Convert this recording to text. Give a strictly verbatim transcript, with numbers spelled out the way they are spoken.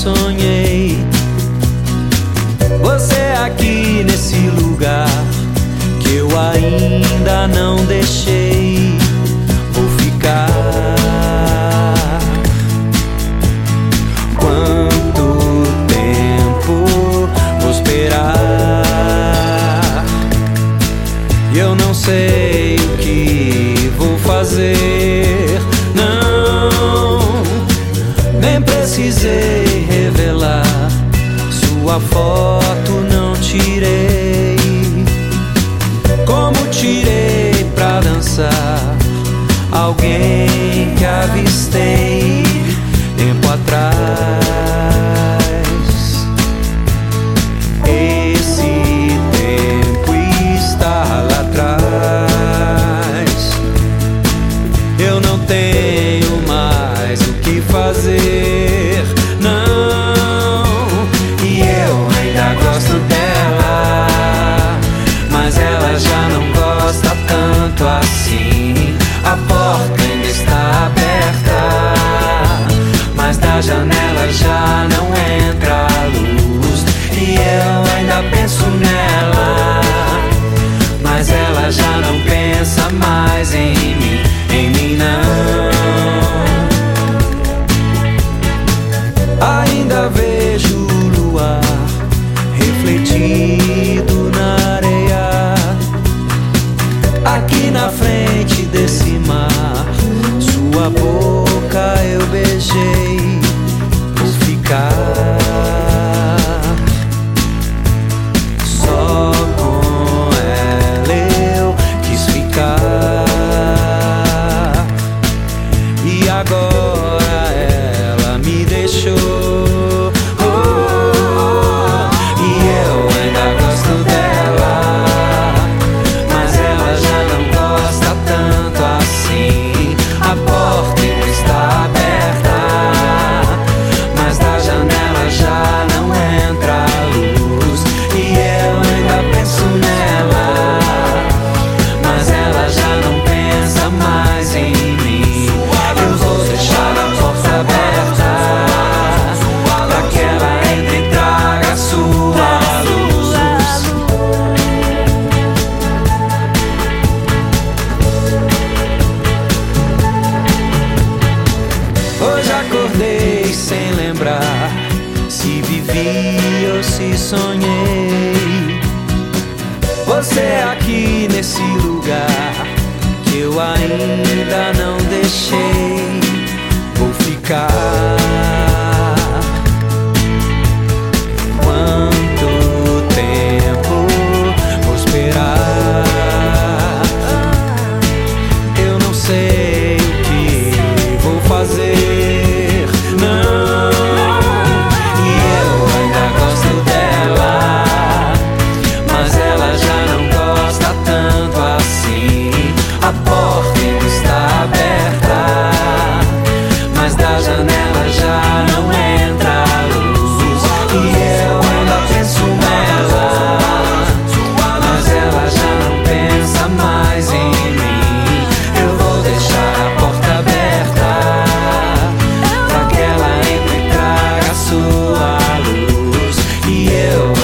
sonhei. Você aqui nesse lugar que eu ainda não deixei. Vou ficar. Quanto tempo vou esperar? Eu não sei o que vou fazer. Não, nem precisei revelar. Sua foto não tirei, como tirei pra dançar alguém que avistei tempo atrás. Esse tempo está lá atrás. Eu não tenho mais o que fazer, não. E eu ainda gosto dela, mas ela já não gosta tanto assim. A porta ainda está aberta, mas da janela já não entra a luz. E eu ainda penso nela, mas ela já não pensa mais em mim, em mim não. Ainda vejo o luar refletido na areia, aqui na frente desse mar. Sua boca eu beijei. Vou ficar só com ela, eu quis ficar. E agora ela me deixou. Acordei sem lembrar se vivi ou se sonhei. Você aqui nesse lugar que eu ainda não deixei. Vou ficar. Quanto tempo vou esperar? Eu não sei o que vou fazer. A porta ainda está aberta, mas da janela já não entra a luz. E eu ainda penso nela, mas ela já não pensa mais em mim. Eu vou deixar a porta aberta pra que ela entre e traga a sua luz. E eu